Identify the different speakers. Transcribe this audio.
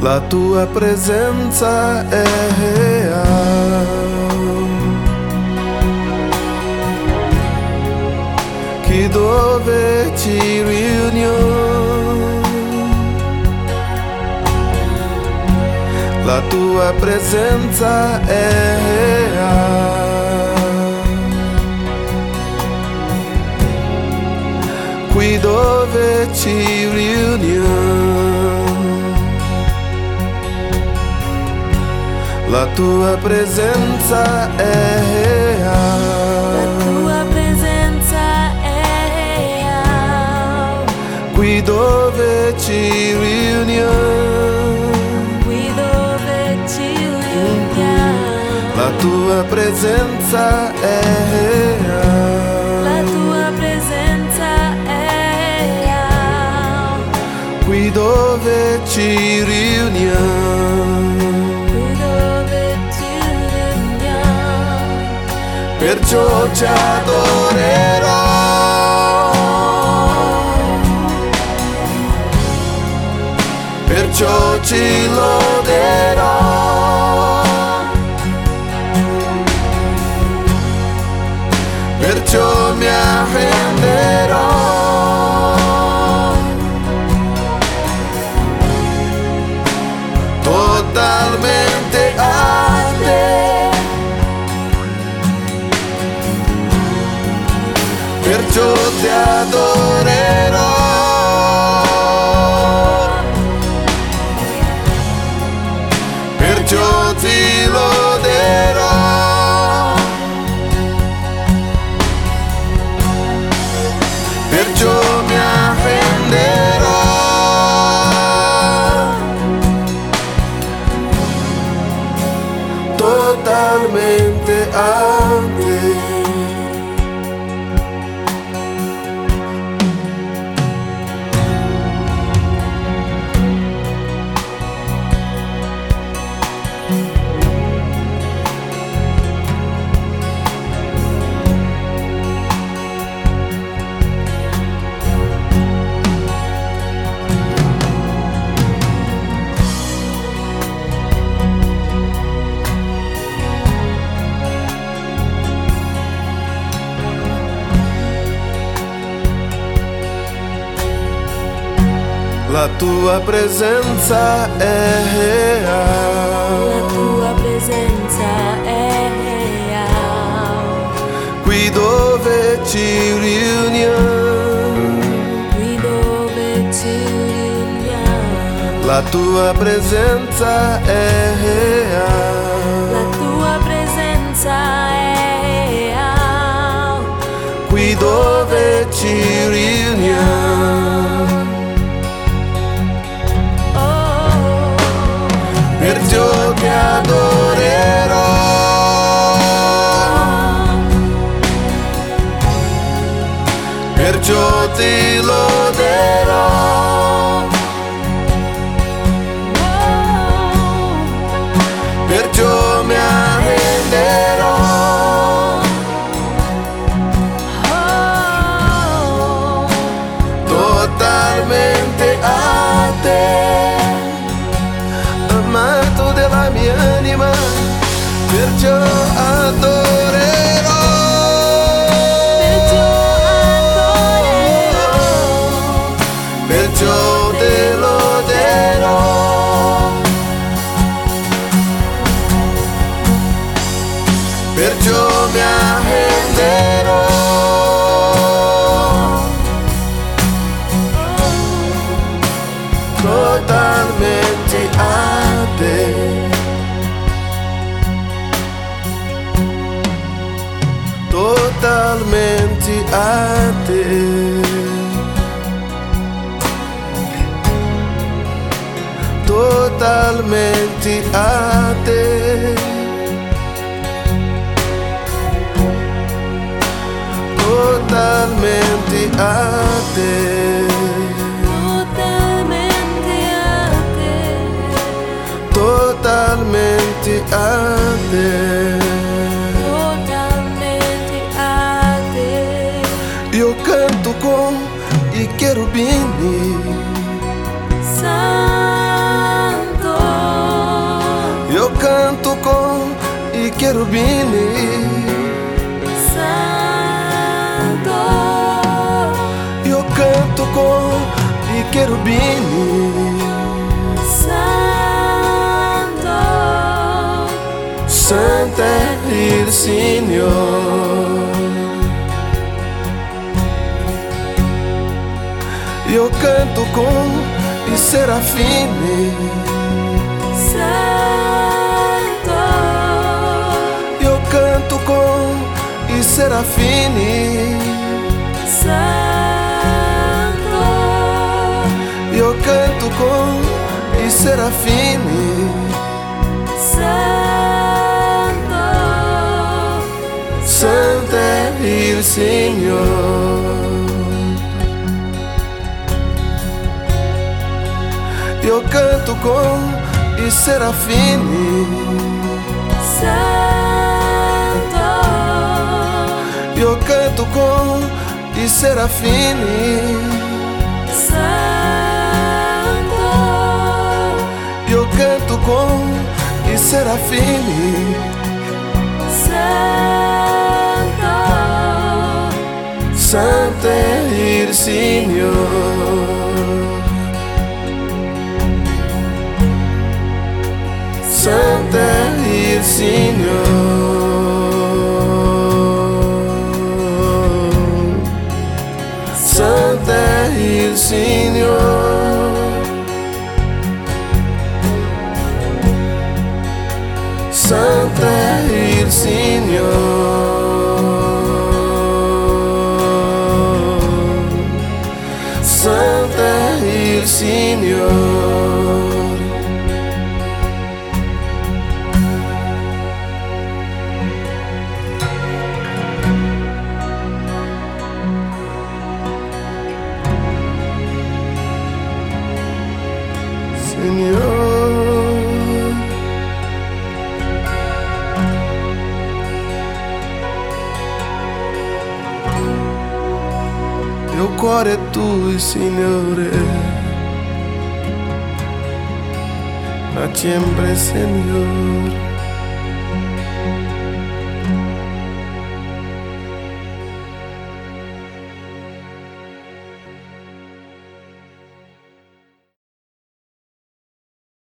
Speaker 1: La tua presenza è reale. Qui dove ci riuniamo, la tua presenza è reale. Qui dove ci riuniamo, la tua presenza è reale.
Speaker 2: La tua presenza è reale.
Speaker 1: Qui dove ci riuniamo,
Speaker 2: Qui dove ci riuniamo,
Speaker 1: la tua presenza è reale.
Speaker 2: la tua presenza è reale.
Speaker 1: Qui dove ci riuniamo, perciò ci adorerò, perciò ci loderò, perciò mi arrenderò, totalmente a te. Perciò ti adorerò, perciò ti loderò, perciò mi arrenderò, totalmente a te. La tua presenza è reale.
Speaker 2: La tua presenza è reale.
Speaker 1: Qui dove ci riuniamo,
Speaker 2: Qui dove ci riuniamo,
Speaker 1: la tua presenza è reale.
Speaker 2: la tua presenza è reale.
Speaker 1: Qui dove ci riuniamo, perciò ti adorerò, perciò ti loderò, perciò mi arrenderò, totalmente a te. Amato della mia anima, perciò adorerò, perciò te loderò, perciò mi arrenderò, totalmente a te, totalmente a te, totalmente a te, totalmente a te, totalmente a te,
Speaker 2: totalmente a te.
Speaker 1: Io canto con i cherubini,
Speaker 2: Santo,
Speaker 1: canto com i cherubini.
Speaker 2: Santo,
Speaker 1: Io canto con i cherubini.
Speaker 2: Santo,
Speaker 1: Santo è il Signore. Io canto con i serafini.
Speaker 2: Santo,
Speaker 1: Io canto con i serafini.
Speaker 2: Santo,
Speaker 1: Io canto con i serafini.
Speaker 2: Santo,
Speaker 1: Santo è il Signore. Io canto con i serafini.
Speaker 2: Santo,
Speaker 1: Io canto con i serafini.
Speaker 2: Santo,
Speaker 1: Io canto con i serafini.
Speaker 2: Santo,
Speaker 1: Santo è il Signore. Santo è il Signore. Santo è il Signore. Santo è il Signore. Santo è il Signore. Signore, mio cuore è tuo, Signore, ma sempre, Signore.